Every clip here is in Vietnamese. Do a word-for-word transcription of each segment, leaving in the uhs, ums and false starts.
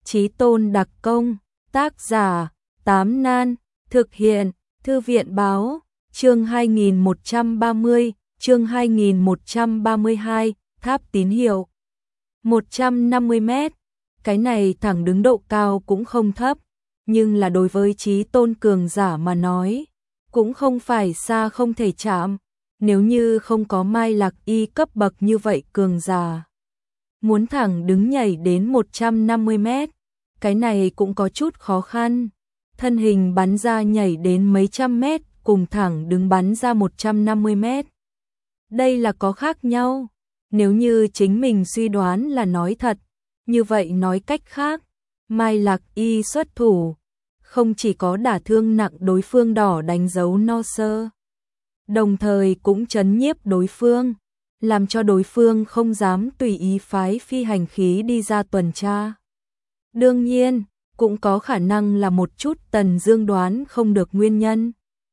Chí Tôn đặc công, tác giả, Tám Nan, thực hiện, Thư viện báo, chương hai nghìn một trăm ba mươi, chương hai nghìn một trăm ba mươi hai, tháp tín hiệu. một trăm năm mươi mét, cái này thẳng đứng độ cao cũng không thấp, nhưng là đối với Chí Tôn cường giả mà nói, cũng không phải xa không thể chạm, nếu như không có Mai Lạc Y cấp bậc như vậy cường giả. Muốn thẳng đứng nhảy đến một trăm năm mươi mét, cái này cũng có chút khó khăn, thân hình bắn ra nhảy đến mấy trăm mét, cùng thẳng đứng bắn ra một trăm năm mươi mét. Đây là có khác nhau, nếu như chính mình suy đoán là nói thật, như vậy nói cách khác, Mai Lạc Y xuất thủ, không chỉ có đả thương nặng đối phương đỏ đánh dấu no sơ, đồng thời cũng chấn nhiếp đối phương, làm cho đối phương không dám tùy ý phái phi hành khí đi ra tuần tra. Đương nhiên, cũng có khả năng là một chút Tần Dương đoán không được nguyên nhân.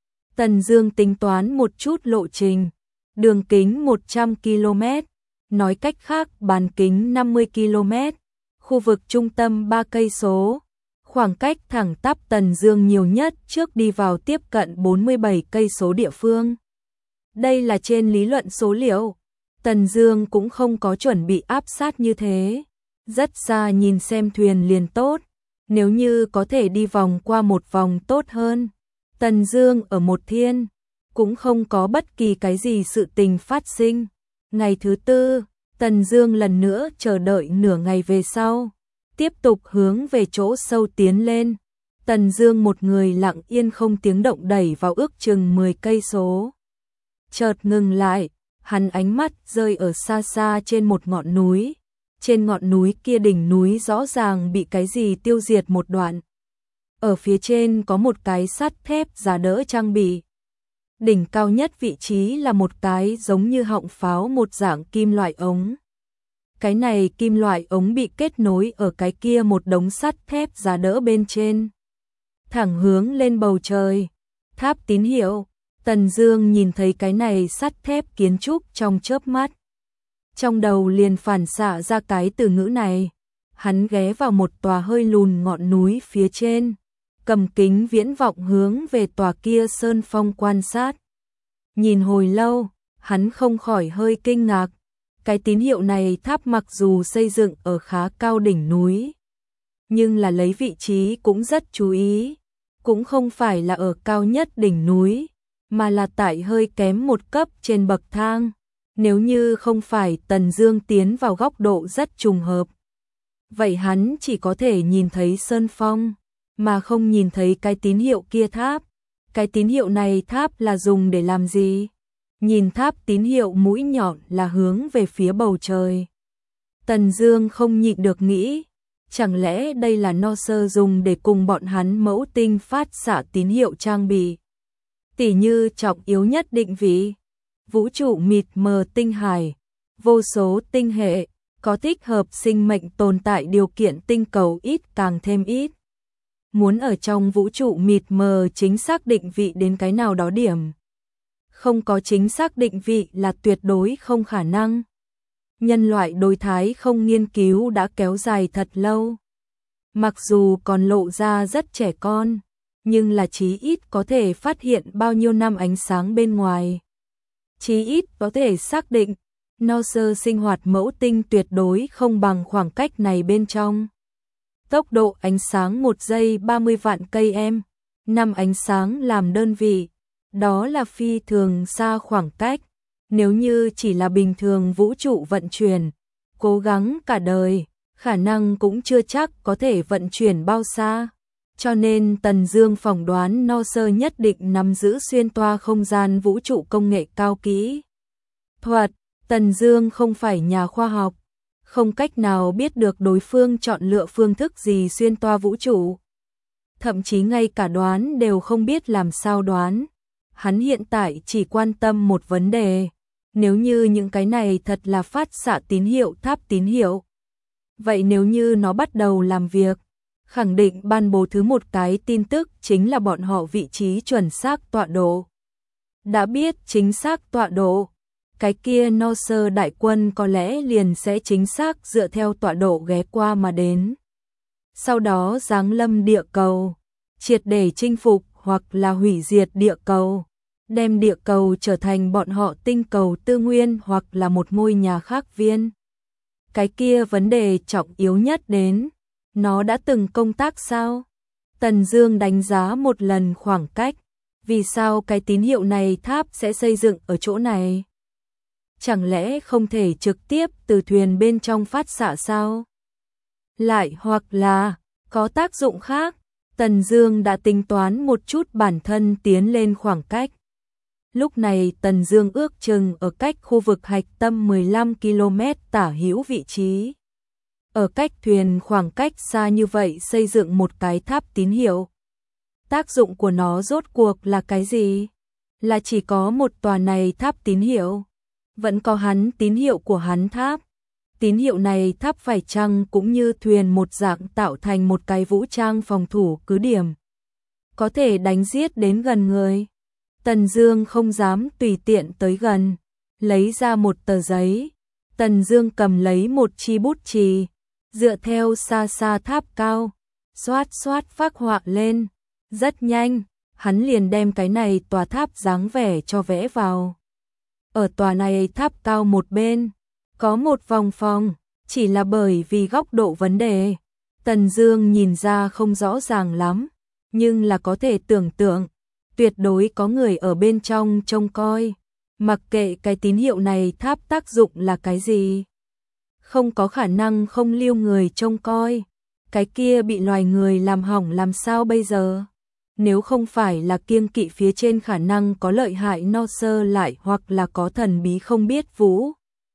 Tần Dương tính toán một chút lộ trình, đường kính một trăm ki lô mét, nói cách khác bán kính năm mươi ki lô mét, khu vực trung tâm ba cây số, khoảng cách thẳng tắp Tần Dương nhiều nhất trước đi vào tiếp cận bốn mươi bảy cây số địa phương. Đây là trên lý luận số liệu, Tần Dương cũng không có chuẩn bị áp sát như thế, rất xa nhìn xem thuyền liền tốt, nếu như có thể đi vòng qua một vòng tốt hơn. Tần Dương ở một thiên, cũng không có bất kỳ cái gì sự tình phát sinh. Ngày thứ tư, Tần Dương lần nữa chờ đợi nửa ngày về sau, tiếp tục hướng về chỗ sâu tiến lên. Tần Dương một người lặng yên không tiếng động đẩy vào ước chừng mười cây số. Chợt ngừng lại, hắn ánh mắt rơi ở xa xa trên một ngọn núi. Trên ngọn núi kia đỉnh núi rõ ràng bị cái gì tiêu diệt một đoạn. Ở phía trên có một cái sắt thép giá đỡ trang bị. Đỉnh cao nhất vị trí là một cái giống như họng pháo một dạng kim loại ống. Cái này kim loại ống bị kết nối ở cái kia một đống sắt thép giá đỡ bên trên. Thẳng hướng lên bầu trời, tháp tín hiệu. Tần Dương nhìn thấy cái này sắt thép kiến trúc trong chớp mắt. Trong đầu liền phản xạ ra cái từ ngữ này. Hắn ghé vào một tòa hơi lùn ngọn núi phía trên, cầm kính viễn vọng hướng về tòa kia sơn phong quan sát. Nhìn hồi lâu, hắn không khỏi hơi kinh ngạc. Cái tín hiệu này tháp mặc dù xây dựng ở khá cao đỉnh núi, nhưng là lấy vị trí cũng rất chú ý, cũng không phải là ở cao nhất đỉnh núi, mà là tại hơi kém một cấp trên bậc thang. Nếu như không phải Tần Dương tiến vào góc độ rất trùng hợp, vậy hắn chỉ có thể nhìn thấy sơn phong, mà không nhìn thấy cái tín hiệu kia tháp. Cái tín hiệu này tháp là dùng để làm gì? Nhìn tháp tín hiệu mũi nhọn là hướng về phía bầu trời. Tần Dương không nhịn được nghĩ, chẳng lẽ đây là no sơ dùng để cùng bọn hắn mẫu tinh phát xạ tín hiệu trang bị? Tỉ như trọng yếu nhất định vị, vũ trụ mịt mờ tinh hải, vô số tinh hệ, có thích hợp sinh mệnh tồn tại điều kiện tinh cầu ít càng thêm ít. Muốn ở trong vũ trụ mịt mờ chính xác định vị đến cái nào đó điểm, không có chính xác định vị là tuyệt đối không khả năng. Nhân loại đối thái không nghiên cứu đã kéo dài thật lâu. Mặc dù còn lộ ra rất trẻ con, nhưng là chí ít có thể phát hiện bao nhiêu năm ánh sáng bên ngoài. Chí ít có thể xác định, no sơ sinh hoạt mẫu tinh tuyệt đối không bằng khoảng cách này bên trong. Tốc độ ánh sáng một giây ba mươi vạn cây em, năm ánh sáng làm đơn vị, đó là phi thường xa khoảng cách. Nếu như chỉ là bình thường vũ trụ vận chuyển, cố gắng cả đời, khả năng cũng chưa chắc có thể vận chuyển bao xa. Cho nên Tần Dương phỏng đoán no sơ nhất định nắm giữ xuyên toa không gian vũ trụ công nghệ cao kỹ thuật. Tần Dương không phải nhà khoa học, không cách nào biết được đối phương chọn lựa phương thức gì xuyên toa vũ trụ. Thậm chí ngay cả đoán đều không biết làm sao đoán. Hắn hiện tại chỉ quan tâm một vấn đề, nếu như những cái này thật là phát xạ tín hiệu tháp tín hiệu, vậy nếu như nó bắt đầu làm việc, khẳng định ban bố thứ một cái tin tức chính là bọn họ vị trí chuẩn xác tọa độ. Đã biết chính xác tọa độ, cái kia no sơ đại quân có lẽ liền sẽ chính xác dựa theo tọa độ ghé qua mà đến. sau đó giáng lâm địa cầu, triệt để chinh phục hoặc là hủy diệt địa cầu, đem địa cầu trở thành bọn họ tinh cầu tư nguyên hoặc là một ngôi nhà khác viên. Cái kia vấn đề trọng yếu nhất đến, nó đã từng công tác sao? Tần Dương đánh giá một lần khoảng cách, vì sao cái tín hiệu này tháp sẽ xây dựng ở chỗ này? Chẳng lẽ không thể trực tiếp từ thuyền bên trong phát xạ sao? Lại hoặc là có tác dụng khác? Tần Dương đã tính toán một chút bản thân tiến lên khoảng cách. Lúc này Tần Dương ước chừng ở cách khu vực hạch tâm mười lăm ki lô mét tả hữu vị trí. Ở cách thuyền khoảng cách xa như vậy xây dựng một cái tháp tín hiệu. Tác dụng của nó rốt cuộc là cái gì? Là chỉ có một tòa này tháp tín hiệu? Vẫn có hắn tín hiệu của hắn tháp. Tín hiệu này tháp phải chăng cũng như thuyền một dạng tạo thành một cái vũ trang phòng thủ cứ điểm. Có thể đánh giết đến gần người. Tần Dương không dám tùy tiện tới gần. Lấy ra một tờ giấy. Tần Dương cầm lấy một chi bút chì. Dựa theo xa xa tháp cao. Xoát xoát phác họa lên. Rất nhanh, hắn liền đem cái này tòa tháp dáng vẻ cho vẽ vào. Ở tòa này tháp cao một bên, có một vòng phòng, chỉ là bởi vì góc độ vấn đề. Tần Dương nhìn ra không rõ ràng lắm, nhưng là có thể tưởng tượng, tuyệt đối có người ở bên trong trông coi. Mặc kệ cái tín hiệu này tháp tác dụng là cái gì, không có khả năng không lưu người trông coi. Cái kia bị loài người làm hỏng làm sao bây giờ? Nếu không phải là kiêng kỵ phía trên khả năng có lợi hại no sơ lại hoặc là có thần bí không biết vũ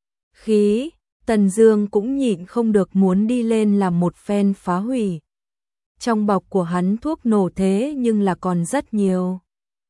khí, Tần Dương cũng nhịn không được muốn đi lên làm một phen phá hủy. Trong bọc của hắn thuốc nổ thế nhưng là còn rất nhiều.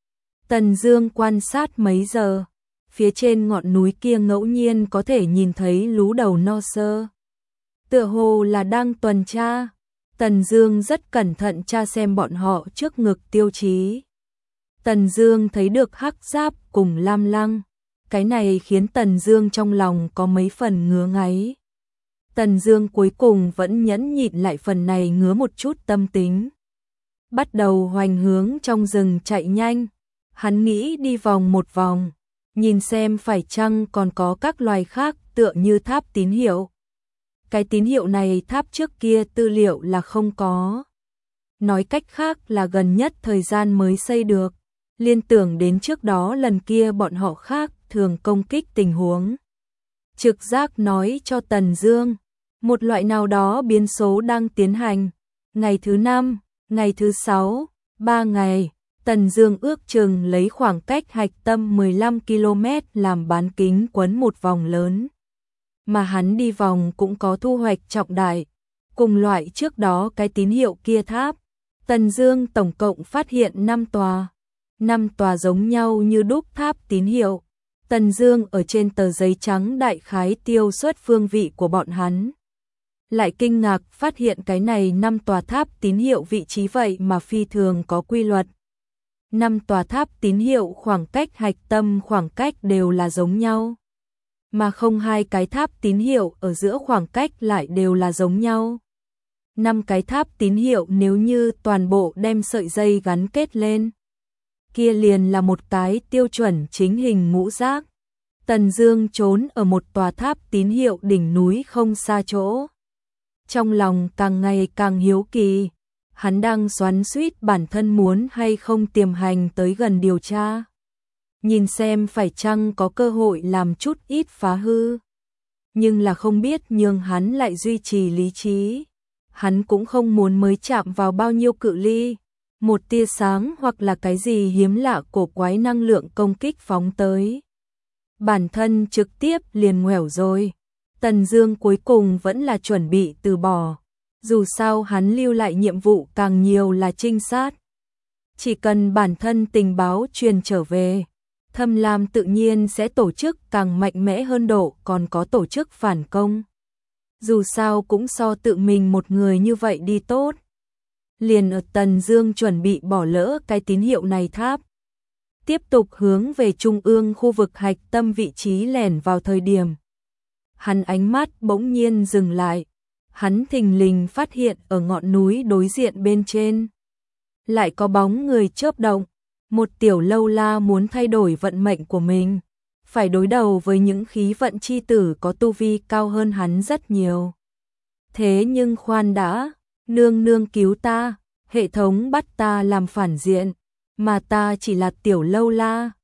Tần Dương quan sát mấy giờ, phía trên ngọn núi kia ngẫu nhiên có thể nhìn thấy lú đầu no sơ. Tựa hồ là đang tuần tra. Tần Dương rất cẩn thận tra xem bọn họ trước ngực tiêu chí. Tần Dương thấy được hắc giáp cùng lam lăng. Cái này khiến Tần Dương trong lòng có mấy phần ngứa ngáy. Tần Dương cuối cùng vẫn nhẫn nhịn lại phần này ngứa một chút tâm tính. Bắt đầu hoành hướng trong rừng chạy nhanh. Hắn nghĩ đi vòng một vòng, nhìn xem phải chăng còn có các loài khác tựa như tháp tín hiệu. Cái tín hiệu này tháp trước kia tư liệu là không có. Nói cách khác là gần nhất thời gian mới xây được. Liên tưởng đến trước đó lần kia bọn họ khác thường công kích tình huống. Trực giác nói cho Tần Dương, một loại nào đó biến số đang tiến hành. Ngày thứ năm, ngày thứ sáu, ba ngày, Tần Dương ước chừng lấy khoảng cách hạch tâm mười lăm ki lô mét làm bán kính quấn một vòng lớn. Mà hắn đi vòng cũng có thu hoạch trọng đại. Cùng loại trước đó cái tín hiệu kia tháp, Tần Dương tổng cộng phát hiện năm tòa. năm tòa giống nhau như đúc tháp tín hiệu. Tần Dương ở trên tờ giấy trắng đại khái tiêu xuất phương vị của bọn hắn. Lại kinh ngạc phát hiện cái này năm tòa tháp tín hiệu vị trí vậy mà phi thường có quy luật. năm tòa tháp tín hiệu khoảng cách hạch tâm khoảng cách đều là giống nhau. Mà không hai cái tháp tín hiệu ở giữa khoảng cách lại đều là giống nhau. năm cái tháp tín hiệu nếu như toàn bộ đem sợi dây gắn kết lên, kia liền là một cái tiêu chuẩn chính hình ngũ giác. Tần Dương trốn ở một tòa tháp tín hiệu đỉnh núi không xa chỗ. Trong lòng càng ngày càng hiếu kỳ, hắn đang xoắn xuýt bản thân muốn hay không tiềm hành tới gần điều tra. Nhìn xem phải chăng có cơ hội làm chút ít phá hư. Nhưng là không biết nhưng hắn lại duy trì lý trí. Hắn cũng không muốn mới chạm vào bao nhiêu cự ly. Một tia sáng hoặc là cái gì hiếm lạ cổ quái năng lượng công kích phóng tới. Bản thân trực tiếp liền ngoẻo rồi. Tần Dương cuối cùng vẫn là chuẩn bị từ bỏ. Dù sao hắn lưu lại nhiệm vụ càng nhiều là trinh sát. Chỉ cần bản thân tình báo truyền trở về, Thâm Lam tự nhiên sẽ tổ chức càng mạnh mẽ hơn độ còn có tổ chức phản công. Dù sao cũng so tự mình một người như vậy đi tốt. Liền ở Tần Dương chuẩn bị bỏ lỡ cái tín hiệu này tháp. Tiếp tục hướng về trung ương khu vực hạch tâm vị trí lẻn vào thời điểm. Hắn ánh mắt bỗng nhiên dừng lại. hắn thình lình phát hiện ở ngọn núi đối diện bên trên lại có bóng người chớp động, một tiểu lâu la muốn thay đổi vận mệnh của mình, phải đối đầu với những khí vận chi tử có tu vi cao hơn hắn rất nhiều. Thế nhưng khoan đã, nương nương cứu ta, hệ thống bắt ta làm phản diện, mà ta chỉ là tiểu lâu la,